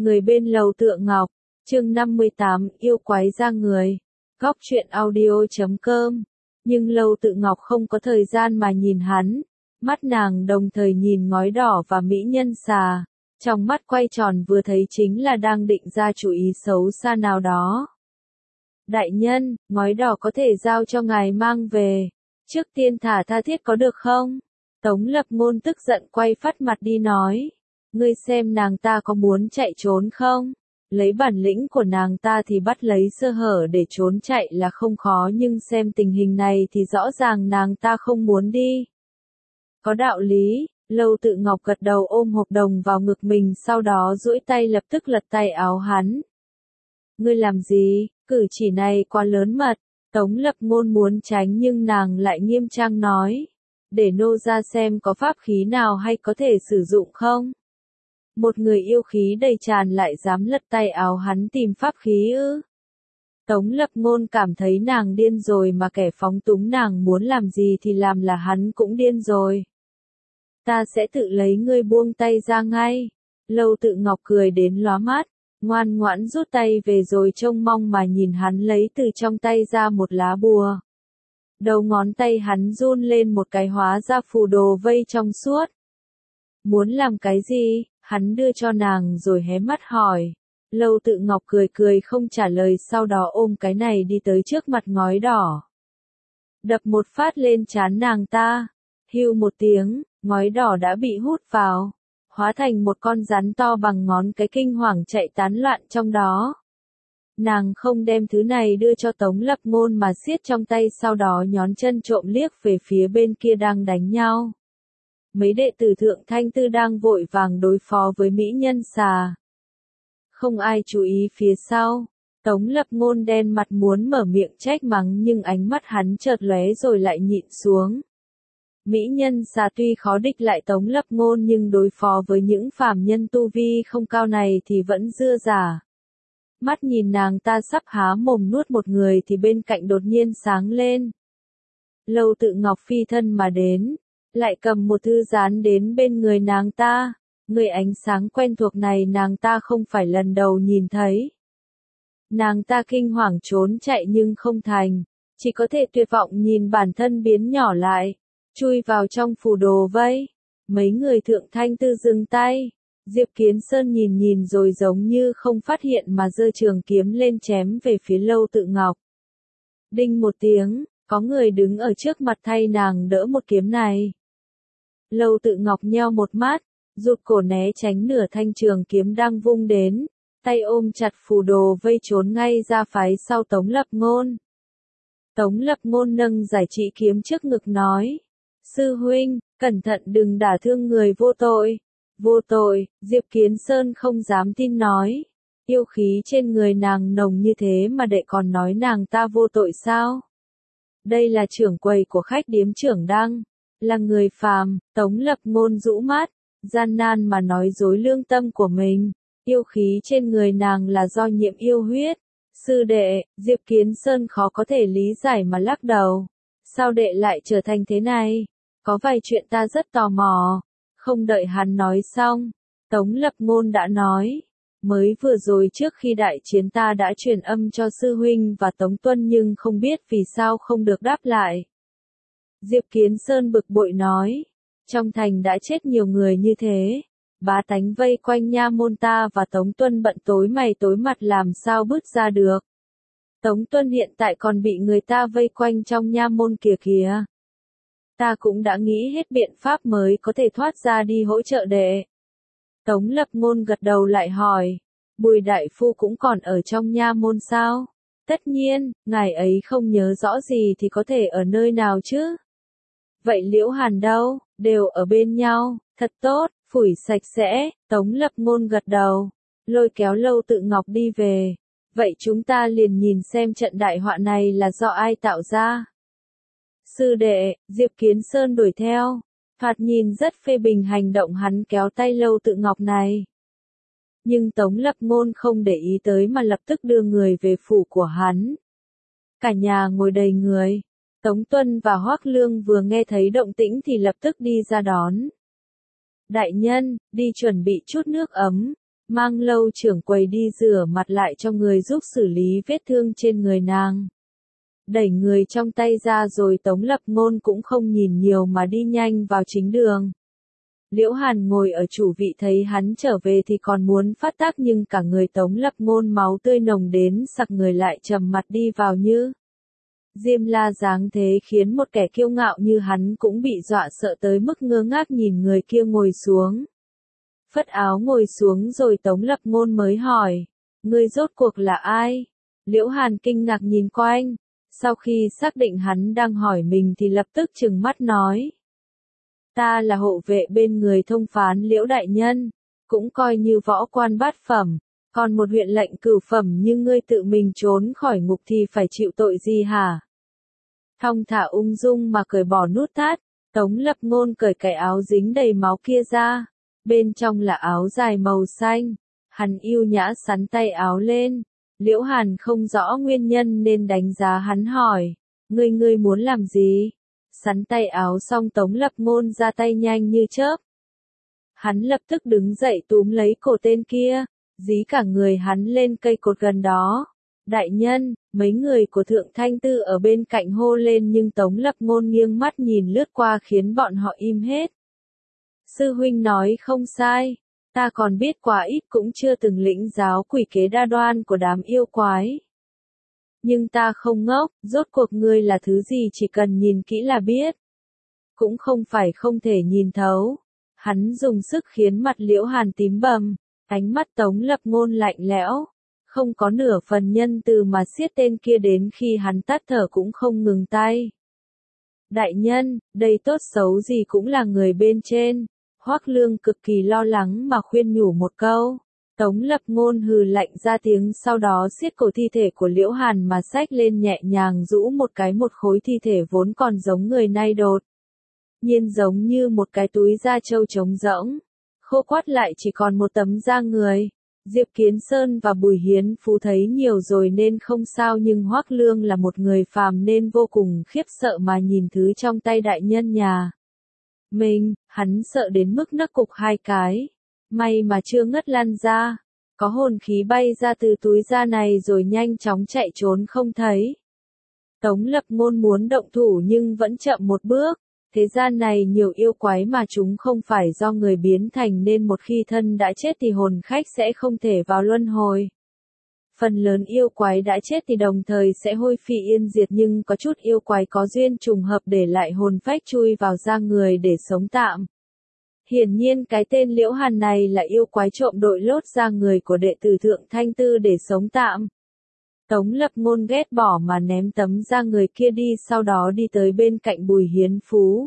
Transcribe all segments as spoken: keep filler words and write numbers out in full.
Người bên lầu Tựa Ngọc, chương năm mươi tám, yêu quái ra người. Góc truyện audio chấm com. Nhưng Lâu Tự Ngọc không có thời gian mà nhìn hắn, mắt nàng đồng thời nhìn ngói đỏ và mỹ nhân xà, trong mắt quay tròn vừa thấy chính là đang định ra chủ ý xấu xa nào đó. Đại nhân, ngói đỏ có thể giao cho ngài mang về, trước tiên thả tha thiết có được không? Tống Lập Ngôn tức giận quay phát mặt đi nói, ngươi xem nàng ta có muốn chạy trốn không? Lấy bản lĩnh của nàng ta thì bắt lấy sơ hở để trốn chạy là không khó, nhưng xem tình hình này thì rõ ràng nàng ta không muốn đi. Có đạo lý. Lâu Tự Ngọc gật đầu ôm hộp đồng vào ngực mình, sau đó duỗi tay lập tức lật tay áo hắn. Ngươi làm gì? Cử chỉ này quá lớn mật. Tống Lập Ngôn muốn tránh nhưng nàng lại nghiêm trang nói, để nô ra xem có pháp khí nào hay có thể sử dụng không. Một người yêu khí đầy tràn lại dám lật tay áo hắn tìm pháp khí ư? Tống Lập Ngôn cảm thấy nàng điên rồi, mà kẻ phóng túng nàng muốn làm gì thì làm là hắn cũng điên rồi. Ta sẽ tự lấy, ngươi buông tay ra ngay. Lâu Tự Ngọc cười đến lóa mắt, ngoan ngoãn rút tay về rồi trông mong mà nhìn hắn lấy từ trong tay ra một lá bùa. Đầu ngón tay hắn run lên một cái hóa ra phù đồ vây trong suốt. Muốn làm cái gì? Hắn đưa cho nàng rồi hé mắt hỏi. Lâu Tự Ngọc cười cười không trả lời, sau đó ôm cái này đi tới trước mặt ngói đỏ. Đập một phát lên trán nàng ta. Hưu một tiếng, ngói đỏ đã bị hút vào, hóa thành một con rắn to bằng ngón cái, kinh hoàng chạy tán loạn trong đó. Nàng không đem thứ này đưa cho Tống Lập Ngôn mà siết trong tay, sau đó nhón chân trộm liếc về phía bên kia đang đánh nhau. Mấy đệ tử Thượng Thanh Tư đang vội vàng đối phó với mỹ nhân xà. Không ai chú ý phía sau. Tống Lập Ngôn đen mặt muốn mở miệng trách mắng, nhưng ánh mắt hắn chợt lóe rồi lại nhịn xuống. Mỹ nhân xà tuy khó địch lại Tống Lập Ngôn, nhưng đối phó với những phàm nhân tu vi không cao này thì vẫn dư giả. Mắt nhìn nàng ta sắp há mồm nuốt một người thì bên cạnh đột nhiên sáng lên. Lâu Tự Ngọc phi thân mà đến, lại cầm một thư dán đến bên người nàng ta. Người ánh sáng quen thuộc này nàng ta không phải lần đầu nhìn thấy. Nàng ta kinh hoàng trốn chạy nhưng không thành, chỉ có thể tuyệt vọng nhìn bản thân biến nhỏ lại, chui vào trong phù đồ vây. Mấy người Thượng Thanh Tư dừng tay. Diệp Kiến Sơn nhìn nhìn rồi giống như không phát hiện mà giơ trường kiếm lên chém về phía Lâu Tự Ngọc. Đinh một tiếng, có người đứng ở trước mặt thay nàng đỡ một kiếm này. Lâu Tự Ngọc nheo một mắt, rụt cổ né tránh nửa thanh trường kiếm đang vung đến, tay ôm chặt phù đồ vây trốn ngay ra phái sau Tống Lập Ngôn. Tống Lập Ngôn nâng giải trị kiếm trước ngực nói, sư huynh, cẩn thận đừng đả thương người vô tội. Vô tội? Diệp Kiến Sơn không dám tin nói, yêu khí trên người nàng nồng như thế mà đệ còn nói nàng ta vô tội sao? Đây là trưởng quầy của khách điếm Trưởng Đăng, là người phàm. Tống Lập Ngôn rũ mắt, gian nan mà nói dối lương tâm của mình. Yêu khí trên người nàng là do nhiễm yêu huyết. Sư đệ, Diệp Kiến Sơn khó có thể lý giải mà lắc đầu. Sao đệ lại trở thành thế này? Có vài chuyện ta rất tò mò. Không đợi hắn nói xong, Tống Lập Ngôn đã nói, mới vừa rồi trước khi đại chiến ta đã truyền âm cho sư huynh và Tống Tuân nhưng không biết vì sao không được đáp lại. Diệp Kiến Sơn bực bội nói, trong thành đã chết nhiều người như thế, bá tánh vây quanh nha môn ta và Tống Tuân bận tối mày tối mặt làm sao bước ra được. Tống Tuân hiện tại còn bị người ta vây quanh trong nha môn kìa kìa. Ta cũng đã nghĩ hết biện pháp mới có thể thoát ra đi hỗ trợ đệ. Tống Lập Ngôn gật đầu lại hỏi, Bùi đại phu cũng còn ở trong nha môn sao? Tất nhiên, ngài ấy không nhớ rõ gì thì có thể ở nơi nào chứ? Vậy Liễu Hàn đâu? Đều ở bên nhau, thật tốt, phủi sạch sẽ. Tống Lập Ngôn gật đầu, lôi kéo Lâu Tự Ngọc đi về. Vậy chúng ta liền nhìn xem trận đại họa này là do ai tạo ra. Sư đệ, Diệp Kiến Sơn đuổi theo, thoạt nhìn rất phê bình hành động hắn kéo tay Lâu Tự Ngọc này. Nhưng Tống Lập Ngôn không để ý tới mà lập tức đưa người về phủ của hắn. Cả nhà ngồi đầy người. Tống Tuân và Hoắc Lương vừa nghe thấy động tĩnh thì lập tức đi ra đón. Đại nhân, đi chuẩn bị chút nước ấm. mang Lâu trưởng quầy đi rửa mặt lại cho người giúp xử lý vết thương trên người nàng. Đẩy người trong tay ra rồi Tống Lập Ngôn cũng không nhìn nhiều mà đi nhanh vào chính đường. Liễu Hàn ngồi ở chủ vị thấy hắn trở về thì còn muốn phát tác nhưng cả người Tống Lập Ngôn máu tươi nồng đến sặc người lại trầm mặt đi vào như Diêm La dáng thế khiến một kẻ kiêu ngạo như hắn cũng bị dọa sợ tới mức ngơ ngác nhìn người kia ngồi xuống. Phất áo ngồi xuống rồi Tống Lập Ngôn mới hỏi, ngươi rốt cuộc là ai? Liễu Hàn kinh ngạc nhìn quanh, sau khi xác định hắn đang hỏi mình thì lập tức trừng mắt nói. Ta là hộ vệ bên người thông phán Liễu đại nhân, cũng coi như võ quan bát phẩm, còn một huyện lệnh cửu phẩm như ngươi tự mình trốn khỏi ngục thì phải chịu tội gì hả? Thong thả ung dung mà cởi bỏ nút thắt, Tống Lập Ngôn cởi cái áo dính đầy máu kia ra, bên trong là áo dài màu xanh, hắn yêu nhã sắn tay áo lên, Liễu Hàn không rõ nguyên nhân nên đánh giá hắn hỏi, ngươi ngươi muốn làm gì? Sắn tay áo xong Tống Lập Ngôn ra tay nhanh như chớp. Hắn lập tức đứng dậy túm lấy cổ tên kia, dí cả người hắn lên cây cột gần đó. Đại nhân, mấy người của Thượng Thanh Tư ở bên cạnh hô lên nhưng Tống Lập Ngôn nghiêng mắt nhìn lướt qua khiến bọn họ im hết. Sư huynh nói không sai, ta còn biết quá ít cũng chưa từng lĩnh giáo quỷ kế đa đoan của đám yêu quái. Nhưng ta không ngốc, rốt cuộc ngươi là thứ gì chỉ cần nhìn kỹ là biết. Cũng không phải không thể nhìn thấu. Hắn dùng sức khiến mặt Liễu Hàn tím bầm, ánh mắt Tống Lập Ngôn lạnh lẽo, không có nửa phần nhân từ mà siết tên kia đến khi hắn tắt thở cũng không ngừng tay. Đại nhân, đây tốt xấu gì cũng là người bên trên. Hoắc Lương cực kỳ lo lắng mà khuyên nhủ một câu. Tống Lập Ngôn hừ lạnh ra tiếng sau đó siết cổ thi thể của Liễu Hàn mà xách lên nhẹ nhàng rũ một cái một khối thi thể vốn còn giống người nay đột. Nhiên giống như một cái túi da trâu trống rỗng. Khô quắt lại chỉ còn một tấm da người. Diệp Kiến Sơn và Bùi Hiến Phú thấy nhiều rồi nên không sao nhưng Hoắc Lương là một người phàm nên vô cùng khiếp sợ mà nhìn thứ trong tay đại nhân nhà mình, hắn sợ đến mức nấc cục hai cái. May mà chưa ngất lăn ra, có hồn khí bay ra từ túi da này rồi nhanh chóng chạy trốn không thấy. Tống Lập Ngôn muốn động thủ nhưng vẫn chậm một bước, thế gian này nhiều yêu quái mà chúng không phải do người biến thành nên một khi thân đã chết thì hồn khách sẽ không thể vào luân hồi. Phần lớn yêu quái đã chết thì đồng thời sẽ hôi phi yên diệt nhưng có chút yêu quái có duyên trùng hợp để lại hồn phách chui vào da người để sống tạm. Hiển nhiên cái tên Liễu Hàn này là yêu quái trộm đội lốt da người của đệ tử Thượng Thanh Tư để sống tạm. Tống Lập Ngôn ghét bỏ mà ném tấm da người kia đi sau đó đi tới bên cạnh Bùi Hiến Phú.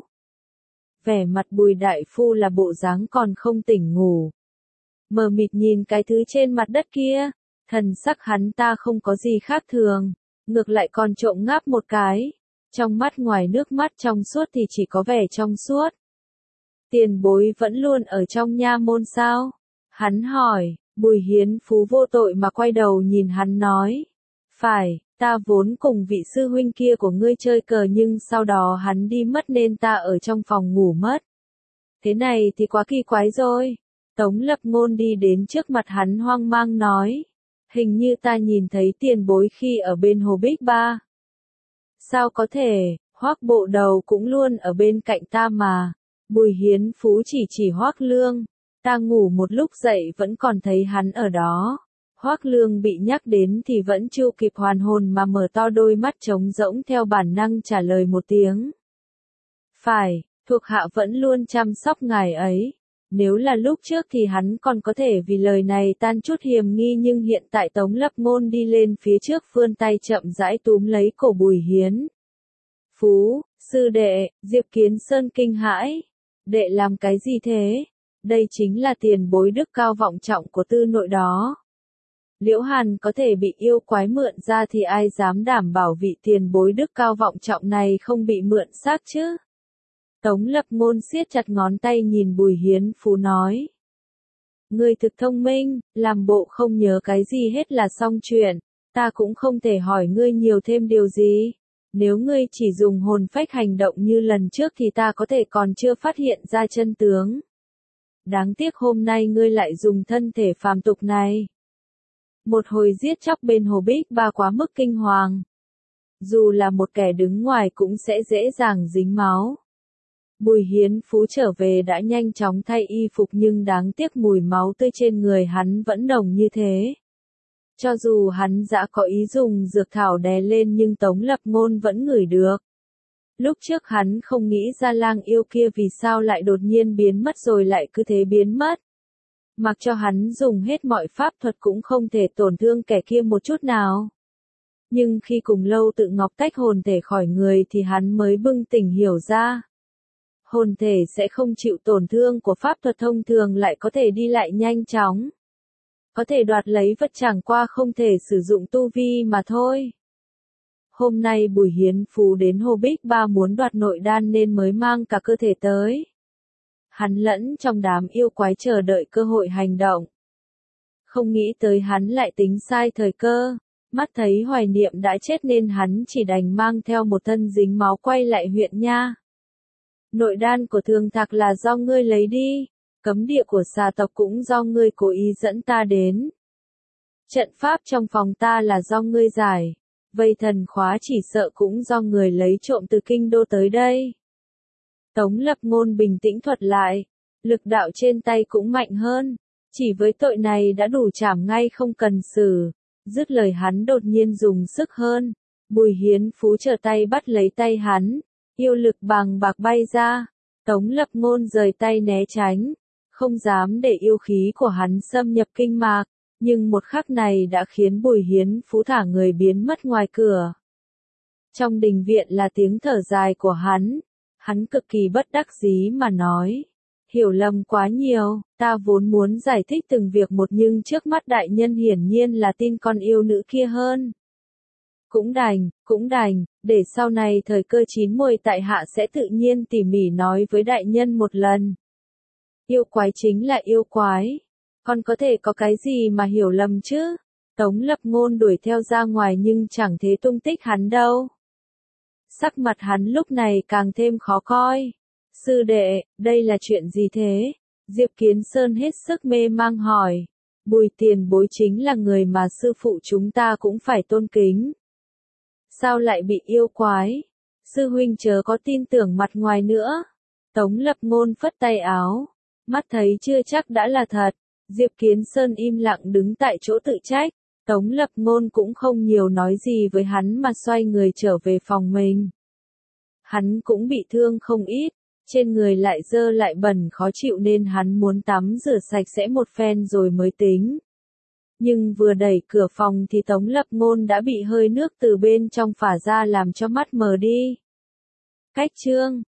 Vẻ mặt Bùi Đại Phu là bộ dáng còn không tỉnh ngủ. Mờ mịt nhìn cái thứ trên mặt đất kia, thần sắc hắn ta không có gì khác thường, ngược lại còn trộm ngáp một cái. Trong mắt ngoài nước mắt trong suốt thì chỉ có vẻ trong suốt. Tiền bối vẫn luôn ở trong nha môn sao? Hắn hỏi, Bùi Hiến Phú vô tội mà quay đầu nhìn hắn nói. Phải, ta vốn cùng vị sư huynh kia của ngươi chơi cờ nhưng sau đó hắn đi mất nên ta ở trong phòng ngủ mất. Thế này thì quá kỳ quái rồi. Tống Lập Ngôn đi đến trước mặt hắn hoang mang nói. Hình như ta nhìn thấy tiền bối khi ở bên hồ Bích Ba. Sao có thể, Hoắc bộ đầu cũng luôn ở bên cạnh ta mà. Bùi Hiến Phú chỉ chỉ Hoắc Lương, ta ngủ một lúc dậy vẫn còn thấy hắn ở đó. Hoắc Lương bị nhắc đến thì vẫn chưa kịp hoàn hồn mà mở to đôi mắt trống rỗng theo bản năng trả lời một tiếng. Phải, thuộc hạ vẫn luôn chăm sóc ngài ấy. Nếu là lúc trước thì hắn còn có thể vì lời này tan chút hiềm nghi nhưng hiện tại Tống Lập Ngôn đi lên phía trước vươn tay chậm rãi túm lấy cổ Bùi Hiến Phú, sư đệ, Diệp Kiến Sơn kinh hãi. Đệ làm cái gì thế? Đây chính là tiền bối đức cao vọng trọng của tư nội đó. Liễu Hàn có thể bị yêu quái mượn ra thì ai dám đảm bảo vị tiền bối đức cao vọng trọng này không bị mượn xác chứ? Tống Lập Ngôn siết chặt ngón tay nhìn Bùi Hiến Phú nói. Ngươi thực thông minh, làm bộ không nhớ cái gì hết là xong chuyện, ta cũng không thể hỏi ngươi nhiều thêm điều gì. Nếu ngươi chỉ dùng hồn phách hành động như lần trước thì ta có thể còn chưa phát hiện ra chân tướng. đáng tiếc hôm nay ngươi lại dùng thân thể phàm tục này. Một hồi giết chóc bên hồ Bích Ba quá mức kinh hoàng. Dù là một kẻ đứng ngoài cũng sẽ dễ dàng dính máu. Bùi Hiến Phú trở về đã nhanh chóng thay y phục nhưng đáng tiếc mùi máu tươi trên người hắn vẫn nồng như thế. Cho dù hắn đã có ý dùng dược thảo đè lên nhưng Tống Lập Ngôn vẫn ngửi được. Lúc trước hắn không nghĩ ra lang yêu kia vì sao lại đột nhiên biến mất rồi lại cứ thế biến mất. Mặc cho hắn dùng hết mọi pháp thuật cũng không thể tổn thương kẻ kia một chút nào. Nhưng khi cùng Lâu Tự Ngọc tách hồn thể khỏi người thì hắn mới bừng tỉnh hiểu ra. Hồn thể sẽ không chịu tổn thương của pháp thuật thông thường lại có thể đi lại nhanh chóng. Có thể đoạt lấy vật chẳng qua không thể sử dụng tu vi mà thôi. Hôm nay Bùi Hiến Phú đến Hồ Bích Ba muốn đoạt nội đan nên mới mang cả cơ thể tới. Hắn lẫn trong đám yêu quái chờ đợi cơ hội hành động. Không nghĩ tới hắn lại tính sai thời cơ, mắt thấy Hoài Niệm đã chết nên hắn chỉ đành mang theo một thân dính máu quay lại huyện nha. Nội đan của Thường Thạc là do ngươi lấy đi, cấm địa của xà tộc cũng do ngươi cố ý dẫn ta đến. Trận pháp trong phòng ta là do ngươi giải, vây thần khóa chỉ sợ cũng do người lấy trộm từ kinh đô tới đây. Tống Lập Ngôn bình tĩnh thuật lại, lực đạo trên tay cũng mạnh hơn, chỉ với tội này đã đủ trảm ngay không cần xử. Dứt lời hắn đột nhiên dùng sức hơn, Bùi Hiến Phú trở tay bắt lấy tay hắn, yêu lực bàng bạc bay ra, Tống Lập Ngôn rời tay né tránh, không dám để yêu khí của hắn xâm nhập kinh mạc, nhưng một khắc này đã khiến Bùi Hiến Phú thả người biến mất ngoài cửa. Trong đình viện là tiếng thở dài của hắn, hắn cực kỳ bất đắc dĩ mà nói. Hiểu lầm quá nhiều, ta vốn muốn giải thích từng việc một nhưng trước mắt đại nhân hiển nhiên là tin con yêu nữ kia hơn. Cũng đành, cũng đành, để sau này thời cơ chín muồi tại hạ sẽ tự nhiên tỉ mỉ nói với đại nhân một lần. Yêu quái chính là yêu quái, còn có thể có cái gì mà hiểu lầm chứ? Tống Lập Ngôn đuổi theo ra ngoài nhưng chẳng thấy tung tích hắn đâu. Sắc mặt hắn lúc này càng thêm khó coi. Sư đệ, đây là chuyện gì thế? Diệp Kiến Sơn hết sức mê mang hỏi. Bùi tiền bối chính là người mà sư phụ chúng ta cũng phải tôn kính. Sao lại bị yêu quái? Sư huynh chớ có tin tưởng mặt ngoài nữa. Tống Lập Ngôn phất tay áo. Mắt thấy chưa chắc đã là thật. Diệp Kiến Sơn im lặng đứng tại chỗ tự trách. Tống Lập Ngôn cũng không nhiều nói gì với hắn mà xoay người trở về phòng mình. Hắn cũng bị thương không ít. Trên người lại dơ lại bẩn khó chịu nên hắn muốn tắm rửa sạch sẽ một phen rồi mới tính. Nhưng vừa đẩy cửa phòng thì Tống Lập Ngôn đã bị hơi nước từ bên trong phả ra làm cho mắt mờ đi. Cách chương